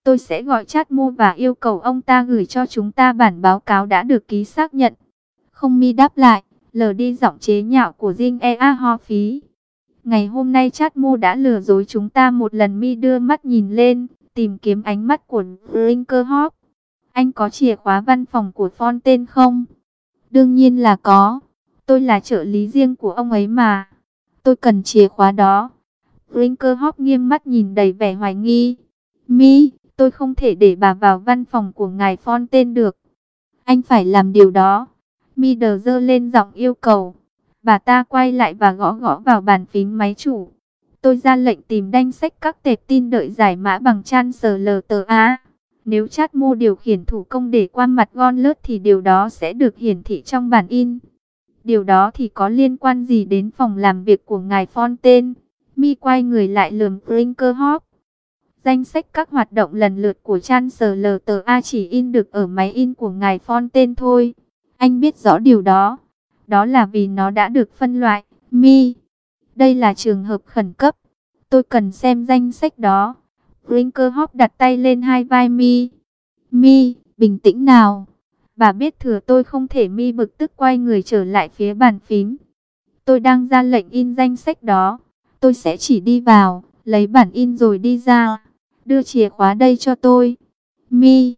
Tôi sẽ gọi Chát Mô và yêu cầu ông ta gửi cho chúng ta bản báo cáo đã được ký xác nhận. Không mi đáp lại, lờ đi giọng chế nhạo của Jin Ea Ho Phí. Ngày hôm nay Chát Mô đã lừa dối chúng ta một lần. Mi đưa mắt nhìn lên, tìm kiếm ánh mắt của Brinkerhoff. Anh có chìa khóa văn phòng của Fontaine không? Đương nhiên là có. Tôi là trợ lý riêng của ông ấy mà. Tôi cần chìa khóa đó. Brinkerhoff nghiêm mắt nhìn đầy vẻ hoài nghi. Mi, tôi không thể để bà vào văn phòng của ngài Fontaine được. Anh phải làm điều đó. Mi đờ giơ lên giọng yêu cầu. Bà ta quay lại và gõ gõ vào bàn phím máy chủ. Tôi ra lệnh tìm danh sách các tệp tin đợi giải mã bằng ChancellorsA. Nếu Chát Mô điều khiển thủ công để qua mặt Gauntlet thì điều đó sẽ được hiển thị trong bản in. Điều đó thì có liên quan gì đến phòng làm việc của ngài Fontaine? Mi quay người lại lườm Brinkerhoff. Danh sách các hoạt động lần lượt của ChancellorsA chỉ in được ở máy in của ngài Fontaine thôi. Anh biết rõ điều đó. Đó là vì nó đã được phân loại. Mi, đây là trường hợp khẩn cấp. Tôi cần xem danh sách đó. Brinkerhoff đặt tay lên hai vai Mi. Mi, bình tĩnh nào. Bà biết thừa tôi không thể. Mi bực tức quay người trở lại phía bàn phím. Tôi đang ra lệnh in danh sách đó. Tôi sẽ chỉ đi vào, lấy bản in rồi đi ra. Đưa chìa khóa đây cho tôi. Mi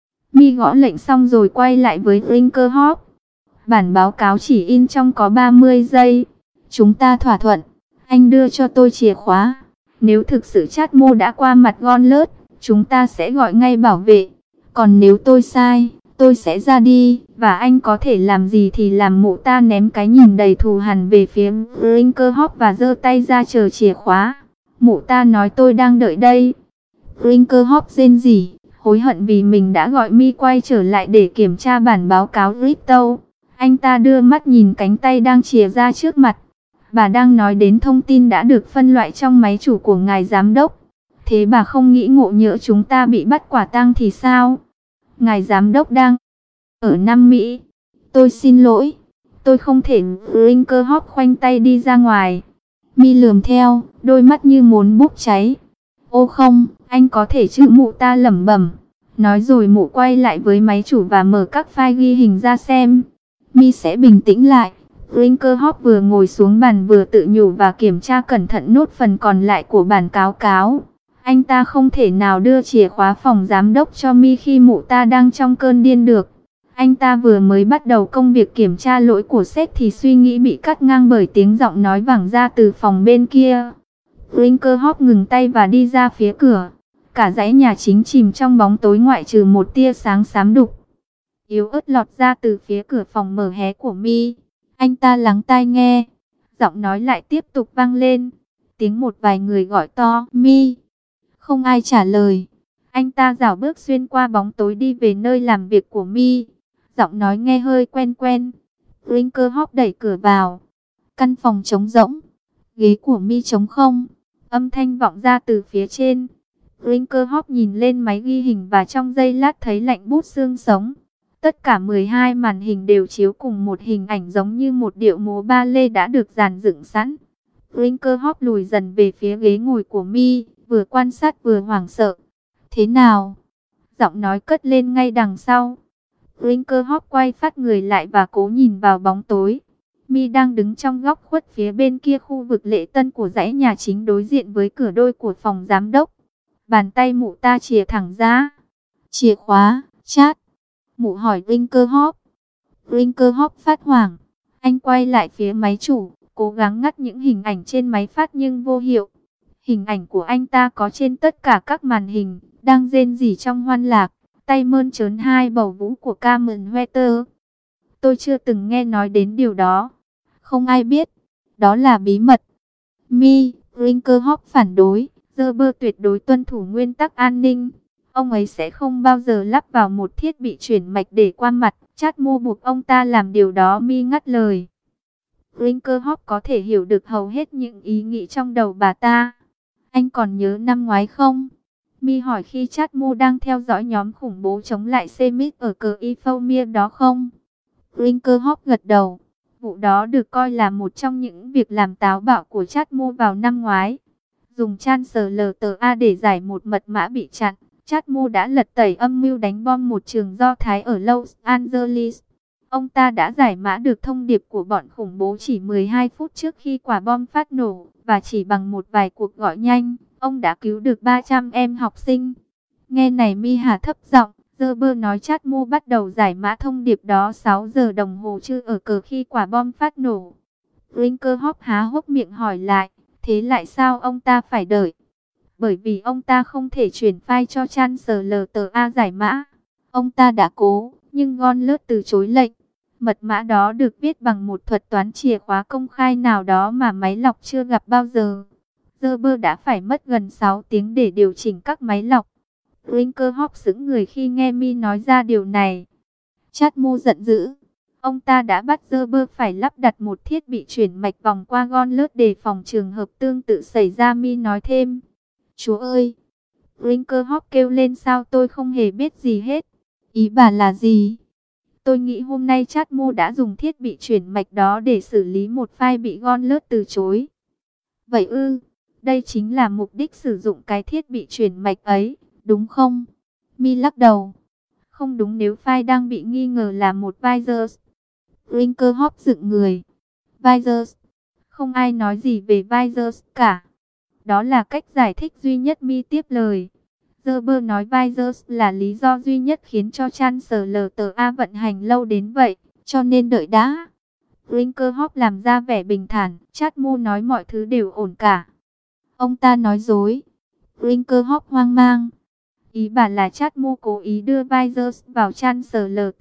gõ lệnh xong rồi quay lại với Brinkerhoff. Bản báo cáo chỉ in trong có 30 giây. Chúng ta thỏa thuận. Anh đưa cho tôi chìa khóa. Nếu thực sự Chát Mô đã qua mặt Gauntlet, chúng ta sẽ gọi ngay bảo vệ. Còn nếu tôi sai, tôi sẽ ra đi. Và anh có thể làm gì thì làm. Mụ ta ném cái nhìn đầy thù hằn về phía Brinkerhoff và giơ tay ra chờ chìa khóa. Mụ ta nói tôi đang đợi đây. Brinkerhoff rên rỉ, hối hận vì mình đã gọi Mi quay trở lại để kiểm tra bản báo cáo crypto. Anh ta đưa mắt nhìn cánh tay đang chìa ra trước mặt. Bà đang nói đến thông tin đã được phân loại trong máy chủ của ngài giám đốc. Thế bà không nghĩ ngộ nhỡ chúng ta bị bắt quả tang thì sao? Ngài giám đốc đang ở Nam Mỹ. Tôi xin lỗi. Tôi không thể. Brinkerhoff khoanh tay đi ra ngoài. Mi lườm theo, đôi mắt như muốn bốc cháy. Ô không, anh có thể chứ, mụ ta lẩm bẩm. Nói rồi mụ quay lại với máy chủ và mở các file ghi hình ra xem. Mi sẽ bình tĩnh lại. Brinkerhoff vừa ngồi xuống bàn vừa tự nhủ và kiểm tra cẩn thận nốt phần còn lại của bản cáo cáo. Anh ta không thể nào đưa chìa khóa phòng giám đốc cho Mi khi mụ ta đang trong cơn điên được. Anh ta vừa mới bắt đầu công việc kiểm tra lỗi của sếp thì suy nghĩ bị cắt ngang bởi tiếng giọng nói vẳng ra từ phòng bên kia. Brinkerhoff ngừng tay và đi ra phía cửa. Cả dãy nhà chính chìm trong bóng tối ngoại trừ một tia sáng xám đục yếu ớt lọt ra từ phía cửa phòng mở hé của Mi. Anh ta lắng tai nghe. Giọng nói lại tiếp tục vang lên. Tiếng một vài người gọi to Mi. Không ai trả lời. Anh ta rảo bước xuyên qua bóng tối đi về nơi làm việc của Mi. Giọng nói nghe hơi quen quen. Brinkerhoff đẩy cửa vào. Căn phòng trống rỗng. Ghế của Mi trống không. Âm thanh vọng ra từ phía trên. Brinkerhoff nhìn lên máy ghi hình và trong giây lát thấy lạnh buốt xương sống. Tất cả 12 màn hình đều chiếu cùng một hình ảnh giống như một điệu múa ba lê đã được dàn dựng sẵn. Brinkerhoff lùi dần về phía ghế ngồi của Mi, vừa quan sát vừa hoảng sợ. Thế nào? Giọng nói cất lên ngay đằng sau. Brinkerhoff quay phát người lại và cố nhìn vào bóng tối. Mi đang đứng trong góc khuất phía bên kia khu vực lễ tân của dãy nhà chính đối diện với cửa đôi của phòng giám đốc. Bàn tay mụ ta chìa thẳng ra. Chìa khóa, Chát. Mụ hỏi Brinkerhoff. Brinkerhoff phát hoảng. Anh quay lại phía máy chủ, cố gắng ngắt những hình ảnh trên máy phát nhưng vô hiệu. Hình ảnh của anh ta có trên tất cả các màn hình, đang rên rỉ trong hoan lạc, tay mơn trớn hai bầu vú của Carmen Wetter. Tôi chưa từng nghe nói đến điều đó. Không ai biết. Đó là bí mật. Mi, Brinkerhoff phản đối. Gerber tuyệt đối tuân thủ nguyên tắc an ninh. Ông ấy sẽ không bao giờ lắp vào một thiết bị chuyển mạch để qua mặt. Chát Mô buộc ông ta làm điều đó. Mi ngắt lời. Brinkerhoff có thể hiểu được hầu hết những ý nghĩ trong đầu bà ta. Anh còn nhớ năm ngoái không? Mi hỏi khi Chát Mô đang theo dõi nhóm khủng bố chống lại Semit ở cờ Ifomir đó không? Brinkerhoff gật đầu. Vụ đó được coi là một trong những việc làm táo bạo của Chát Mô vào năm ngoái. Dùng ChancellorsA để giải một mật mã bị chặn. Chadmo đã lật tẩy âm mưu đánh bom một trường Do Thái ở Los Angeles. Ông ta đã giải mã được thông điệp của bọn khủng bố chỉ 12 phút trước khi quả bom phát nổ, và chỉ bằng một vài cuộc gọi nhanh, ông đã cứu được 300 em học sinh. Nghe này Mi hạ thấp giọng, Gerber nói Chadmo bắt đầu giải mã thông điệp đó 6 giờ đồng hồ trưa ở cờ khi quả bom phát nổ. Brinkerhoff há hốc miệng hỏi lại, thế lại sao ông ta phải đợi? Bởi vì ông ta không thể chuyển file cho Chancellor giải mã. Ông ta đã cố, nhưng Gonlert từ chối lệnh. Mật mã đó được viết bằng một thuật toán chìa khóa công khai nào đó mà máy lọc chưa gặp bao giờ. Gerber đã phải mất gần 6 tiếng để điều chỉnh các máy lọc. Brinkerhoff sững người khi nghe Mi nói ra điều này. Chadmo giận dữ. Ông ta đã bắt Gerber phải lắp đặt một thiết bị chuyển mạch vòng qua Gonlert để phòng trường hợp tương tự xảy ra. Mi nói thêm. Chúa ơi! Brinkerhoff kêu lên, sao tôi không hề biết gì hết. Ý bà là gì? Tôi nghĩ hôm nay Chadmo đã dùng thiết bị chuyển mạch đó để xử lý một file bị Gonlert từ chối. Vậy ư, đây chính là mục đích sử dụng cái thiết bị chuyển mạch ấy, đúng không? Mi lắc đầu. Không đúng nếu file đang bị nghi ngờ là một virus. Brinkerhoff dựng người. Virus? Không ai nói gì về virus cả. Đó là cách giải thích duy nhất. Mi tiếp lời. Gerber nói virus là lý do duy nhất khiến cho Chancellor vận hành lâu đến vậy, cho nên đợi đã. Brinkerhoff làm ra vẻ bình thản. Chadmo nói mọi thứ đều ổn cả. Ông ta nói dối. Brinkerhoff hoang mang. Ý bà là Chadmo cố ý đưa virus vào Chancellor.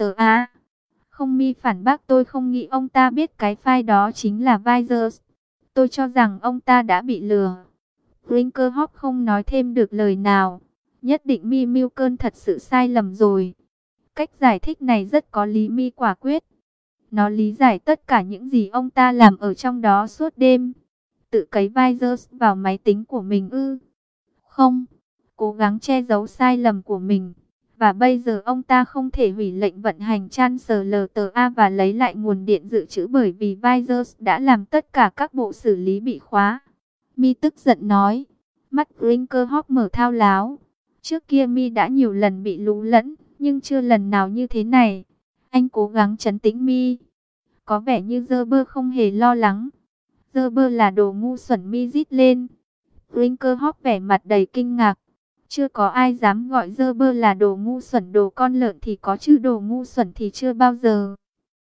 Không. Mi phản bác, tôi không nghĩ ông ta biết cái file đó chính là virus. Tôi cho rằng ông ta đã bị lừa. Brinkerhoff không nói thêm được lời nào. Nhất định Mi mưu cơn thật sự sai lầm rồi. Cách giải thích này rất có lý. Mi quả quyết. Nó lý giải tất cả những gì ông ta làm ở trong đó suốt đêm. Tự cấy virus vào máy tính của mình ư? Không. Cố gắng che giấu sai lầm của mình. Và bây giờ ông ta không thể hủy lệnh vận hành Chancellor và lấy lại nguồn điện dự trữ bởi vì virus đã làm tất cả các bộ xử lý bị khóa. Mi tức giận nói. Mắt Brinkerhoff mở thao láo. Trước kia Mi đã nhiều lần bị lú lẫn, nhưng chưa lần nào như thế này. Anh cố gắng trấn tĩnh Mi. Có vẻ như Gerber không hề lo lắng. Gerber là đồ ngu xuẩn. Mi rít lên. Brinkerhoff vẻ mặt đầy kinh ngạc. Chưa có ai dám gọi Gerber là đồ ngu xuẩn. Đồ con lợn thì có, chứ đồ ngu xuẩn thì chưa bao giờ.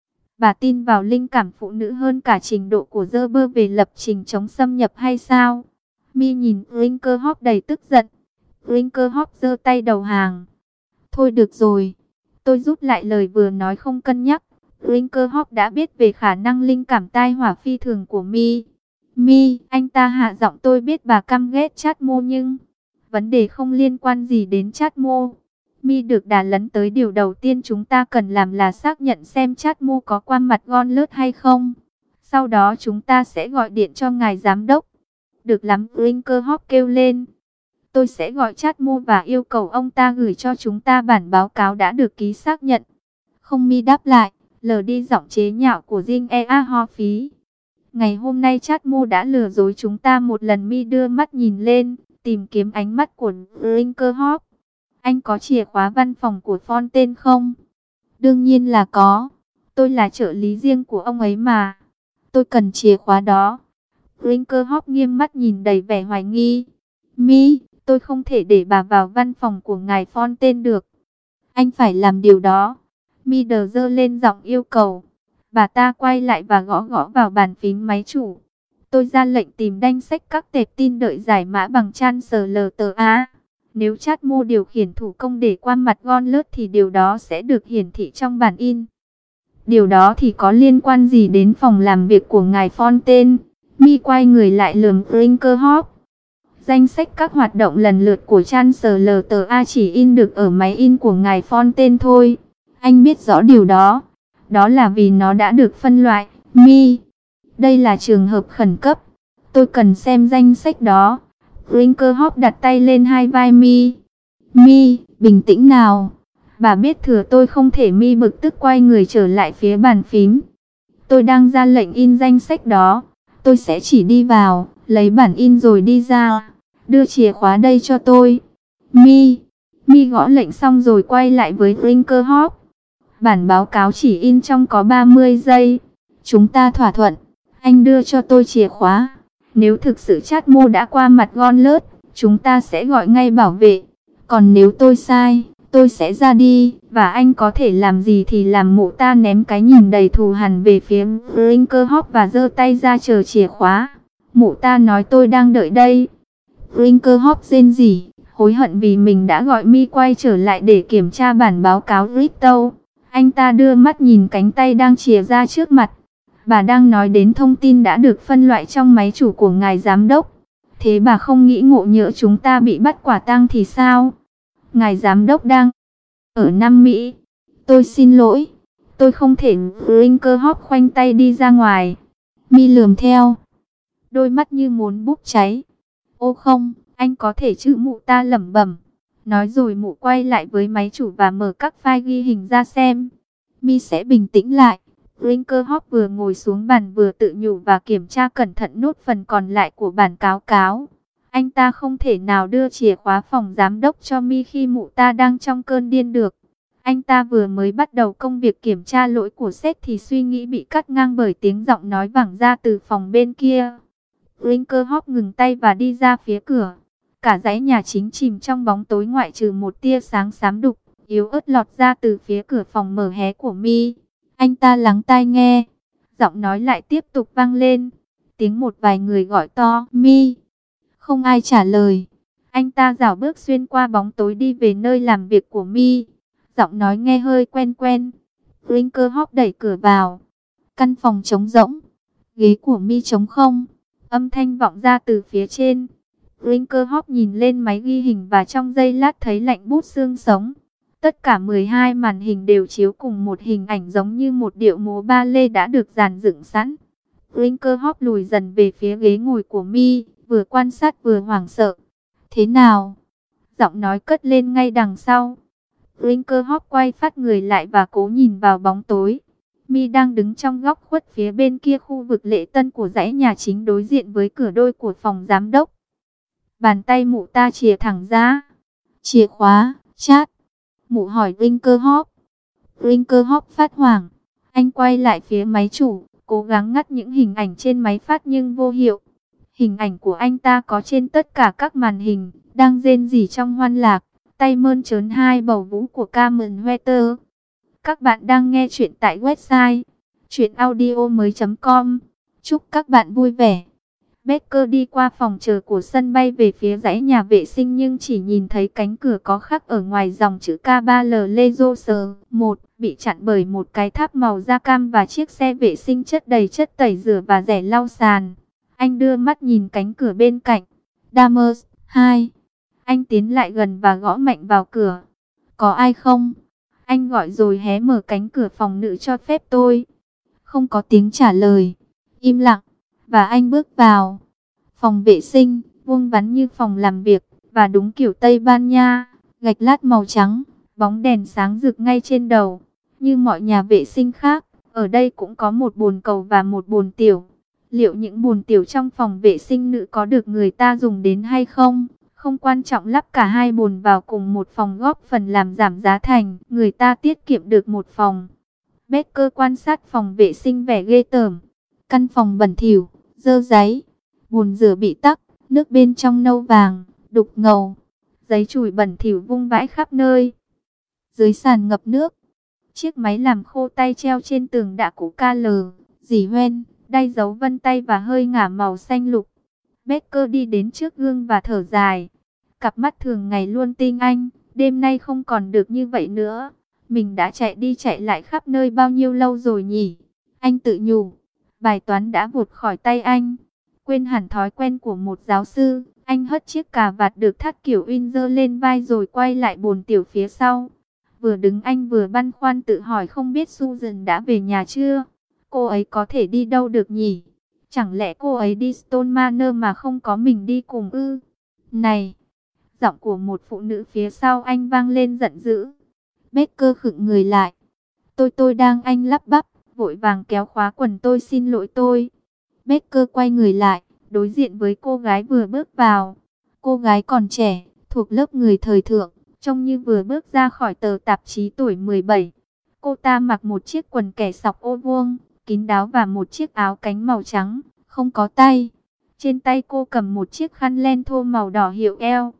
Bà tin vào linh cảm phụ nữ hơn cả trình độ của Gerber về lập trình chống xâm nhập hay sao? Mi nhìn Brinkerhoff đầy tức giận. Brinkerhoff giơ tay đầu hàng. Thôi được rồi. Tôi rút lại lời vừa nói, không cân nhắc. Brinkerhoff đã biết về khả năng linh cảm tai hỏa phi thường của Mi. Mi, anh ta hạ giọng, tôi biết bà căm ghét Chadmo nhưng vấn đề không liên quan gì đến Chadmo. Mi được đà lấn tới. Điều đầu tiên chúng ta cần làm là xác nhận xem Chadmo có qua mặt Gonlert hay không. Sau đó chúng ta sẽ gọi điện cho ngài giám đốc. Được lắm, Brinkerhoff kêu lên. Tôi sẽ gọi Chadmo và yêu cầu ông ta gửi cho chúng ta bản báo cáo đã được ký xác nhận. Không. Mi đáp lại, lờ đi giọng chế nhạo của Jing Ho Phí. Ngày hôm nay Chadmo đã lừa dối chúng ta một lần. Mi đưa mắt nhìn lên, tìm kiếm ánh mắt của Brinkerhoff. Anh có chìa khóa văn phòng của Fontaine không? Đương nhiên là có. Tôi là trợ lý riêng của ông ấy mà. Tôi cần chìa khóa đó. Brinkerhoff nghiêm mắt nhìn đầy vẻ hoài nghi. Mi, tôi không thể để bà vào văn phòng của ngài Fontaine được. Anh phải làm điều đó. Mi đờ giơ lên giọng yêu cầu. Bà ta quay lại và gõ gõ vào bàn phím máy chủ. Tôi ra lệnh tìm danh sách các tệp tin đợi giải mã bằng Chancellor. Nếu Chadmo điều khiển thủ công để qua mặt Gonlert thì điều đó sẽ được hiển thị trong bản in. Điều đó thì có liên quan gì đến phòng làm việc của ngài Fontaine? Mi quay người lại lườm Brinkerhoff. Danh sách các hoạt động lần lượt của Chancellor chỉ in được ở máy in của ngài Fontaine thôi. Anh biết rõ điều đó. Đó là vì nó đã được phân loại. Mi, đây là trường hợp khẩn cấp. Tôi cần xem danh sách đó. Brinkerhoff đặt tay lên hai vai Mi. Mi, bình tĩnh nào. Bà biết thừa tôi không thể. Mi bực tức quay người trở lại phía bàn phím. Tôi đang ra lệnh in danh sách đó. Tôi sẽ chỉ đi vào, lấy bản in rồi đi ra. Đưa chìa khóa đây cho tôi. Mi, Mi gõ lệnh xong rồi quay lại với Brinkerhoff. Bản báo cáo chỉ in trong có 30 giây. Chúng ta thỏa thuận. Anh đưa cho tôi chìa khóa. Nếu thực sự Chát đã qua mặt Gauntlet, chúng ta sẽ gọi ngay bảo vệ. Còn nếu tôi sai, tôi sẽ ra đi. Và anh có thể làm gì thì làm. Mụ ta ném cái nhìn đầy thù hằn về phía Brinkerhoff và giơ tay ra chờ chìa khóa. Mụ ta nói tôi đang đợi đây. Brinkerhoff rên rỉ, hối hận vì mình đã gọi Mi quay trở lại để kiểm tra bản báo cáo Risto. Anh ta đưa mắt nhìn cánh tay đang chìa ra trước mặt. Bà đang nói đến thông tin đã được phân loại trong máy chủ của ngài giám đốc. Thế bà không nghĩ ngộ nhỡ chúng ta bị bắt quả tang thì sao? Ngài giám đốc đang ở Nam Mỹ. Tôi xin lỗi, tôi không thể. Brinkerhoff khoanh tay đi ra ngoài. Mi lườm theo, đôi mắt như muốn bốc cháy. Ô không, anh có thể chứ, mụ ta lẩm bẩm. Nói rồi mụ quay lại với máy chủ và mở các file ghi hình ra xem. Mi sẽ bình tĩnh lại. Brinkerhoff vừa ngồi xuống bàn vừa tự nhủ và kiểm tra cẩn thận nốt phần còn lại của bản cáo cáo. Anh ta không thể nào đưa chìa khóa phòng giám đốc cho Mi khi mụ ta đang trong cơn điên được. Anh ta vừa mới bắt đầu công việc kiểm tra lỗi của sếp thì suy nghĩ bị cắt ngang bởi tiếng giọng nói vẳng ra từ phòng bên kia. Brinkerhoff ngừng tay và đi ra phía cửa. Cả dãy nhà chính chìm trong bóng tối ngoại trừ một tia sáng xám đục, yếu ớt lọt ra từ phía cửa phòng mở hé của Mi. Anh ta lắng tai nghe. Giọng nói lại tiếp tục vang lên. Tiếng một vài người gọi to, Mi. Không ai trả lời. Anh ta rảo bước xuyên qua bóng tối đi về nơi làm việc của Mi. Giọng nói nghe hơi quen quen. Brinkerhoff đẩy cửa vào. Căn phòng trống rỗng. Ghế của Mi trống không. Âm thanh vọng ra từ phía trên. Brinkerhoff nhìn lên máy ghi hình và trong giây lát thấy lạnh buốt xương sống. Tất cả 12 màn hình đều chiếu cùng một hình ảnh giống như một điệu múa ba lê đã được dàn dựng sẵn. Brinkerhoff lùi dần về phía ghế ngồi của Mi, vừa quan sát vừa hoảng sợ. Thế nào? Giọng nói cất lên ngay đằng sau. Brinkerhoff quay phát người lại và cố nhìn vào bóng tối. Mi đang đứng trong góc khuất phía bên kia khu vực lễ tân của dãy nhà chính đối diện với cửa đôi của phòng giám đốc. Bàn tay mụ ta chìa thẳng ra. Chìa khóa, Chát. Mụ hỏi Brinkerhoff. Brinkerhoff phát hoảng. Anh quay lại phía máy chủ, cố gắng ngắt những hình ảnh trên máy phát nhưng vô hiệu. Hình ảnh của anh ta có trên tất cả các màn hình, đang rên rỉ trong hoan lạc, tay mơn trớn hai bầu vú của Carmen Wetter. Các bạn đang nghe chuyện tại website chuyenaudio.com. Chúc các bạn vui vẻ. Becker đi qua phòng chờ của sân bay về phía dãy nhà vệ sinh nhưng chỉ nhìn thấy cánh cửa có khắc ở ngoài dòng chữ K3L Leisure 1 bị chặn bởi một cái tháp màu da cam và chiếc xe vệ sinh chất đầy chất tẩy rửa và rẻ lau sàn. Anh đưa mắt nhìn cánh cửa bên cạnh. Dammers 2. Anh tiến lại gần và gõ mạnh vào cửa. Có ai không? Anh gọi rồi hé mở cánh cửa phòng nữ cho phép tôi. Không có tiếng trả lời. Im lặng. Và anh bước vào. Phòng vệ sinh, vuông vắn như phòng làm việc, và đúng kiểu Tây Ban Nha, gạch lát màu trắng, bóng đèn sáng rực ngay trên đầu. Như mọi nhà vệ sinh khác, ở đây cũng có một bồn cầu và một bồn tiểu. Liệu những bồn tiểu trong phòng vệ sinh nữ có được người ta dùng đến hay không? Không quan trọng, lắp cả hai bồn vào cùng một phòng góp phần làm giảm giá thành, người ta tiết kiệm được một phòng. Becker quan sát phòng vệ sinh vẻ ghê tởm. Căn phòng bẩn thỉu, dơ dáy, bồn rửa bị tắc, nước bên trong nâu vàng, đục ngầu, giấy chùi bẩn thỉu vung vãi khắp nơi. Dưới sàn ngập nước, chiếc máy làm khô tay treo trên tường đã cũ KL, dỉ hoen, đay dấu vân tay và hơi ngả màu xanh lục. Becker đi đến trước gương và thở dài. Cặp mắt thường ngày luôn tinh anh, đêm nay không còn được như vậy nữa. Mình đã chạy đi chạy lại khắp nơi bao nhiêu lâu rồi nhỉ? Anh tự nhủ. Bài toán đã vụt khỏi tay anh. Quên hẳn thói quen của một giáo sư. Anh hất chiếc cà vạt được thắt kiểu Windsor lên vai rồi quay lại bồn tiểu phía sau. Vừa đứng anh vừa băn khoăn tự hỏi không biết Susan đã về nhà chưa? Cô ấy có thể đi đâu được nhỉ? Chẳng lẽ cô ấy đi Stone Manor mà không có mình đi cùng ư? Này! Giọng của một phụ nữ phía sau anh vang lên giận dữ. Becker khựng người lại. Tôi đang, anh lắp bắp, vội vàng kéo khóa quần. Tôi xin lỗi tôi. Becker quay người lại, đối diện với cô gái vừa bước vào. Cô gái còn trẻ, thuộc lớp người thời thượng, trông như vừa bước ra khỏi tờ tạp chí tuổi 17. Cô ta mặc một chiếc quần kẻ sọc ô vuông, kín đáo và một chiếc áo cánh màu trắng, không có tay. Trên tay cô cầm một chiếc khăn len thô màu đỏ hiệu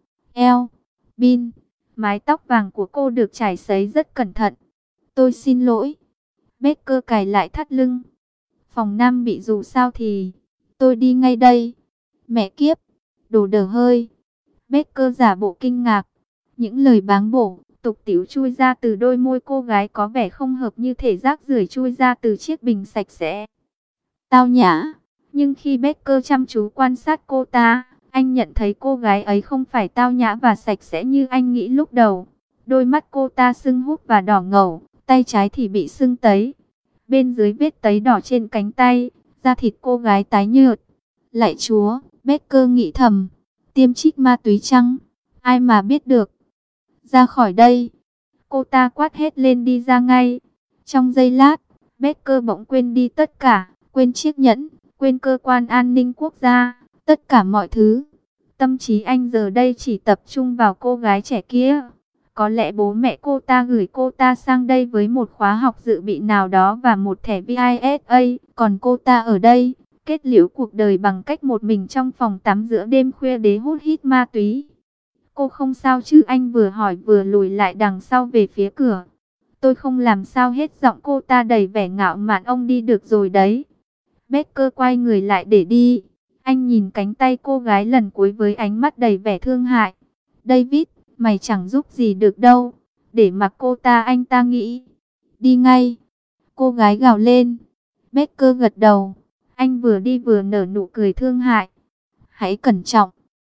Bin. Mái tóc vàng của cô được chải sấy rất cẩn thận. Tôi xin lỗi. Baker cài lại thắt lưng. Phòng 5 bị dù sao thì tôi đi ngay đây. Mẹ kiếp, đồ đờ hơi. Baker giả bộ kinh ngạc. Những lời báng bổ, tục tĩu chui ra từ đôi môi cô gái có vẻ không hợp như thể rác rưởi chui ra từ chiếc bình sạch sẽ. Tao nhã. Nhưng khi Baker chăm chú quan sát cô ta, anh nhận thấy cô gái ấy không phải tao nhã và sạch sẽ như anh nghĩ lúc đầu. Đôi mắt cô ta sưng húp và đỏ ngầu, tay trái thì bị sưng tấy. Bên dưới vết tấy đỏ trên cánh tay, da thịt cô gái tái nhợt. Lạy Chúa, Baker nghĩ thầm, tiêm trích ma túy chăng? Ai mà biết được. Ra khỏi đây. Cô ta quát hết lên đi ra ngay. Trong giây lát, Baker bỗng quên đi tất cả, quên chiếc nhẫn, quên cơ quan an ninh quốc gia, tất cả mọi thứ. Tâm trí anh giờ đây chỉ tập trung vào cô gái trẻ kia. Có lẽ bố mẹ cô ta gửi cô ta sang đây với một khóa học dự bị nào đó và một thẻ VISA, còn cô ta ở đây, kết liễu cuộc đời bằng cách một mình trong phòng tắm giữa đêm khuya để hút hít ma túy. Cô không sao chứ? Anh vừa hỏi vừa lùi lại đằng sau về phía cửa. Tôi không làm sao hết, giọng cô ta đầy vẻ ngạo mạn. Ông đi được rồi đấy. Baker quay người lại để đi. Anh nhìn cánh tay cô gái lần cuối với ánh mắt đầy vẻ thương hại. David, mày chẳng giúp gì được đâu. Để mặc cô ta, anh ta nghĩ. Đi ngay. Cô gái gào lên. Baker gật đầu. Anh vừa đi vừa nở nụ cười thương hại. Hãy cẩn trọng.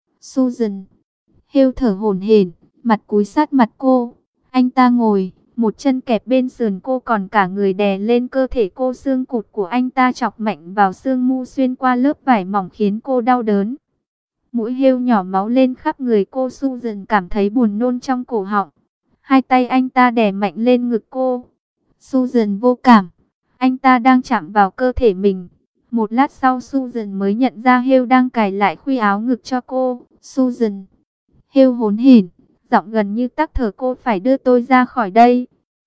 Susan. Hale thở hổn hển, mặt cúi sát mặt cô. Anh ta ngồi, một chân kẹp bên sườn cô, còn cả người đè lên cơ thể cô. Xương cụt của anh ta chọc mạnh vào xương mu xuyên qua lớp vải mỏng khiến cô đau đớn. Mũi Hale nhỏ máu lên khắp người cô. Susan cảm thấy buồn nôn trong cổ họng. Hai tay anh ta đè mạnh lên ngực cô. Susan vô cảm. Anh ta đang chạm vào cơ thể mình. Một lát sau Susan mới nhận ra Hale đang cài lại khuy áo ngực cho cô. Susan. Hale hổn hển, giọng gần như tắc thở. Cô phải đưa tôi ra khỏi đây.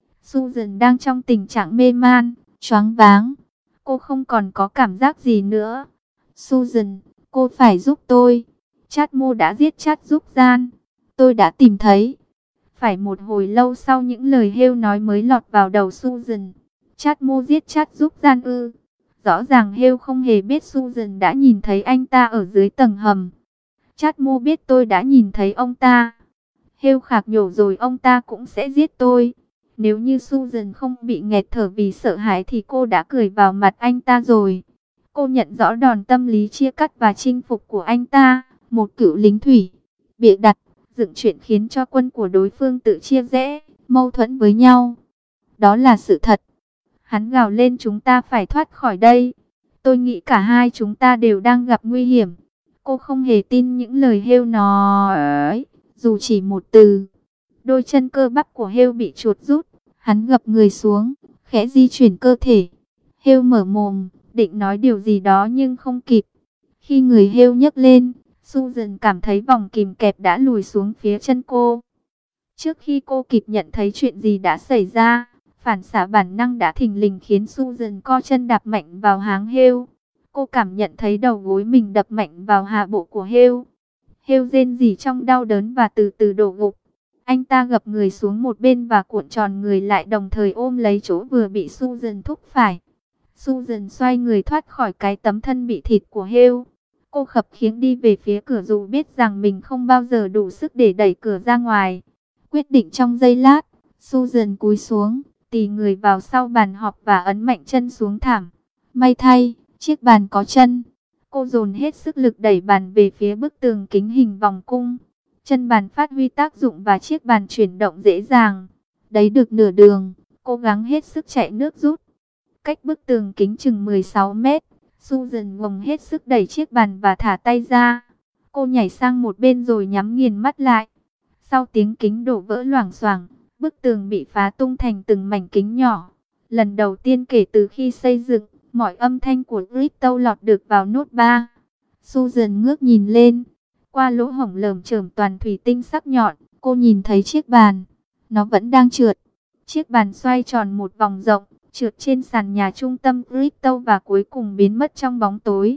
Susan đang trong tình trạng mê man, choáng váng. Cô không còn có cảm giác gì nữa. Susan, cô phải giúp tôi. Chadmo đã giết Chad giúp gian. Tôi đã tìm thấy. Phải một hồi lâu sau những lời Hale nói mới lọt vào đầu Susan. Chadmo giết Chad giúp gian ư? Rõ ràng Hale không hề biết Susan đã nhìn thấy anh ta ở dưới tầng hầm. Chadmo biết tôi đã nhìn thấy ông ta. Hale khạc nhổ rồi, ông ta cũng sẽ giết tôi. Nếu như Susan không bị nghẹt thở vì sợ hãi thì cô đã cười vào mặt anh ta rồi. Cô nhận rõ đòn tâm lý chia cắt và chinh phục của anh ta. Một cựu lính thủy, bịa đặt, dựng chuyện khiến cho quân của đối phương tự chia rẽ, mâu thuẫn với nhau. Đó là sự thật. Hắn gào lên, chúng ta phải thoát khỏi đây. Tôi nghĩ cả hai chúng ta đều đang gặp nguy hiểm. Cô không hề tin những lời Hale nói, dù chỉ một từ. Đôi chân cơ bắp của Hale bị chuột rút. Hắn gập người xuống, khẽ di chuyển cơ thể. Hale mở mồm, định nói điều gì đó nhưng không kịp. Khi người Hale nhấc lên, Susan cảm thấy vòng kìm kẹp đã lùi xuống phía chân cô. Trước khi cô kịp nhận thấy chuyện gì đã xảy ra, phản xạ bản năng đã thình lình khiến Susan co chân đạp mạnh vào háng Hale. Cô cảm nhận thấy đầu gối mình đập mạnh vào hạ bộ của Hale. Hale rên rỉ trong đau đớn và từ từ đổ gục. Anh ta gập người xuống một bên và cuộn tròn người lại, đồng thời ôm lấy chỗ vừa bị Susan thúc phải. Susan xoay người thoát khỏi cái tấm thân bị thịt của Hale. Cô khập khiễng đi về phía cửa dù biết rằng mình không bao giờ đủ sức để đẩy cửa ra ngoài. Quyết định trong giây lát, Susan cúi xuống, tì người vào sau bàn họp và ấn mạnh chân xuống thảm. May thay, chiếc bàn có chân. Cô dồn hết sức lực đẩy bàn về phía bức tường kính hình vòng cung. Chân bàn phát huy tác dụng và chiếc bàn chuyển động dễ dàng. Đấy được nửa đường, cô gắng hết sức chạy nước rút. Cách bức tường kính chừng 16 mét, Susan gồng hết sức đẩy chiếc bàn và thả tay ra. Cô nhảy sang một bên rồi nhắm nghiền mắt lại. Sau tiếng kính đổ vỡ loảng xoảng, bức tường bị phá tung thành từng mảnh kính nhỏ. Lần đầu tiên kể từ khi xây dựng, mọi âm thanh của Crypto lọt được vào nốt 3. Susan ngước nhìn lên. Qua lỗ hổng lởm chởm toàn thủy tinh sắc nhọn, Cô nhìn thấy chiếc bàn, nó vẫn đang trượt. Chiếc bàn xoay tròn một vòng rộng, trượt trên sàn nhà trung tâm Crypto và cuối cùng biến mất trong bóng tối.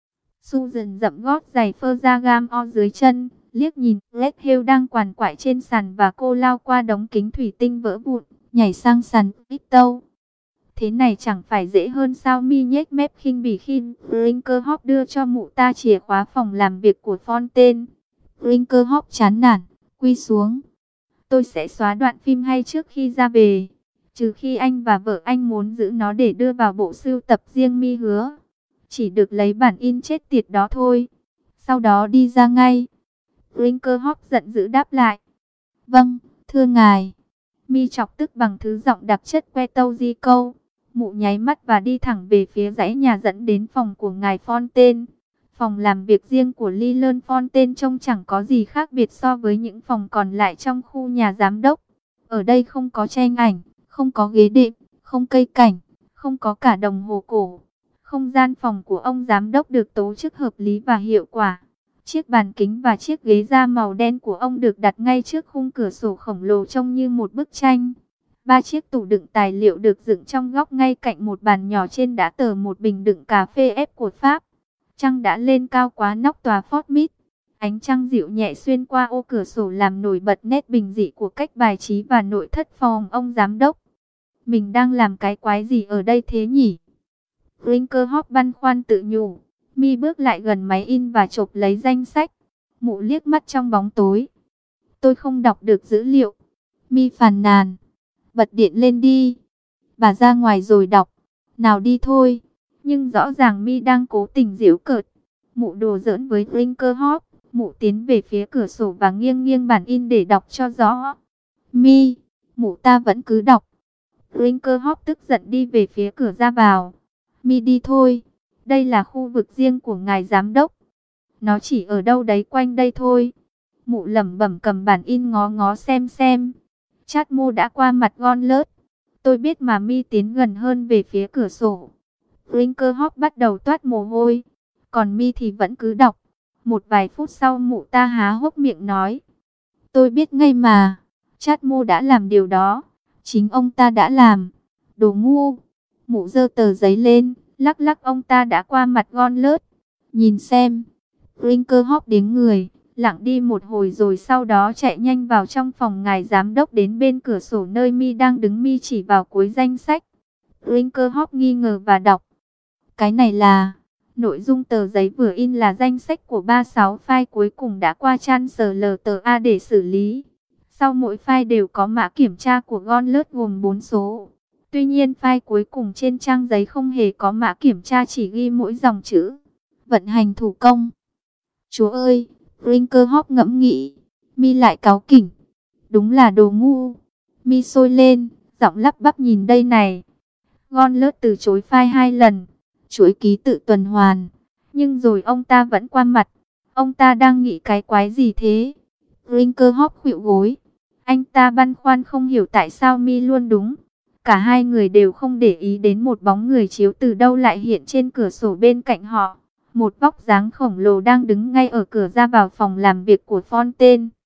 Susan dậm gót giày Ferragamo dưới chân, liếc nhìn Red Hill đang quằn quại trên sàn và cô lao qua đống kính thủy tinh vỡ vụn, nhảy sang sàn Crypto. Thế này chẳng phải dễ hơn sao? Mi nhếch mép khinh bỉ khi Brinkerhoff đưa cho mụ ta chìa khóa phòng làm việc của Fontaine. Brinkerhoff chán nản, quy xuống. Tôi sẽ xóa đoạn phim hay trước khi ra về, trừ khi anh và vợ anh muốn giữ nó để đưa vào bộ sưu tập riêng. Mi hứa chỉ được lấy bản in chết tiệt đó thôi. Sau đó đi ra ngay. Brinkerhoff giận dữ đáp lại. Vâng, thưa ngài. Mi chọc tức bằng thứ giọng đặc chất que tâu di câu. Mụ nháy mắt và đi thẳng về phía dãy nhà dẫn đến phòng của ngài Fontaine. Phòng làm việc riêng của Leland Fontaine trông chẳng có gì khác biệt so với những phòng còn lại trong khu nhà giám đốc. Ở đây không có tranh ảnh, không có ghế đệm, không cây cảnh, không có cả đồng hồ cổ. Không gian phòng của ông giám đốc được tổ chức hợp lý và hiệu quả. Chiếc bàn kính và chiếc ghế da màu đen của ông được đặt ngay trước khung cửa sổ khổng lồ trông như một bức tranh. 3 chiếc tủ đựng tài liệu được dựng trong góc ngay cạnh một bàn nhỏ, trên đá tờ một bình đựng cà phê ép của Pháp. Trăng đã lên cao quá nóc tòa Fort Meade. Ánh trăng dịu nhẹ xuyên qua ô cửa sổ làm nổi bật nét bình dị của cách bài trí và nội thất phòng ông giám đốc. Mình đang làm cái quái gì ở đây thế nhỉ? Brinkerhoff băn khoăn tự nhủ. Mi bước lại gần máy in và chộp lấy danh sách. Mụ liếc mắt trong bóng tối. Tôi không đọc được dữ liệu. Mi phàn nàn. Bật điện lên đi. Bà ra ngoài rồi đọc. Nào đi thôi. Nhưng rõ ràng Mi đang cố tình giễu cợt. Mụ đùa giỡn với Brinkerhoff. Mụ tiến về phía cửa sổ và nghiêng nghiêng bản in để đọc cho rõ. Mi, mụ ta vẫn cứ đọc. Brinkerhoff tức giận đi về phía cửa ra vào. Mi đi thôi. Đây là khu vực riêng của ngài giám đốc. Nó chỉ ở đâu đấy quanh đây thôi. Mụ lẩm bẩm cầm bản in ngó ngó xem. Chát đã qua mặt Gauntlet. Tôi biết mà. Mi tiến gần hơn về phía cửa sổ. Brinkerhoff bắt đầu toát mồ hôi. Còn Mi thì vẫn cứ đọc. Một vài phút sau mụ ta há hốc miệng nói. Tôi biết ngay mà. Chát đã làm điều đó. Chính ông ta đã làm. Đồ ngu. Mụ giơ tờ giấy lên. Lắc lắc ông ta đã qua mặt Gauntlet. Nhìn xem. Brinkerhoff đến người. Lặng đi một hồi rồi sau đó chạy nhanh vào trong phòng ngài giám đốc, đến bên cửa sổ nơi Mi đang đứng. Mi chỉ vào cuối danh sách. Brinkerhoff nghi ngờ và đọc. Cái này là... Nội dung tờ giấy vừa in là danh sách của 36 file cuối cùng đã qua ChancellorsA để xử lý. Sau mỗi file đều có mã kiểm tra của Gauntlet gồm 4 số. Tuy nhiên file cuối cùng trên trang giấy không hề có mã kiểm tra, chỉ ghi mỗi dòng chữ. Vận hành thủ công. Chúa ơi, Brinkerhoff ngẫm nghĩ. Mi lại cáu kỉnh. Đúng là đồ ngu. Mi sôi lên, giọng lắp bắp nhìn đây này. Gauntlet từ chối file 2 lần. Chuỗi ký tự tuần hoàn. Nhưng rồi ông ta vẫn qua mặt. Ông ta đang nghĩ cái quái gì thế? Brinkerhoff khuỵu gối. Anh ta băn khoăn không hiểu tại sao Mi luôn đúng. Cả hai người đều không để ý đến một bóng người chiếu từ đâu lại hiện trên cửa sổ bên cạnh họ. Một vóc dáng khổng lồ đang đứng ngay ở cửa ra vào phòng làm việc của Fontaine.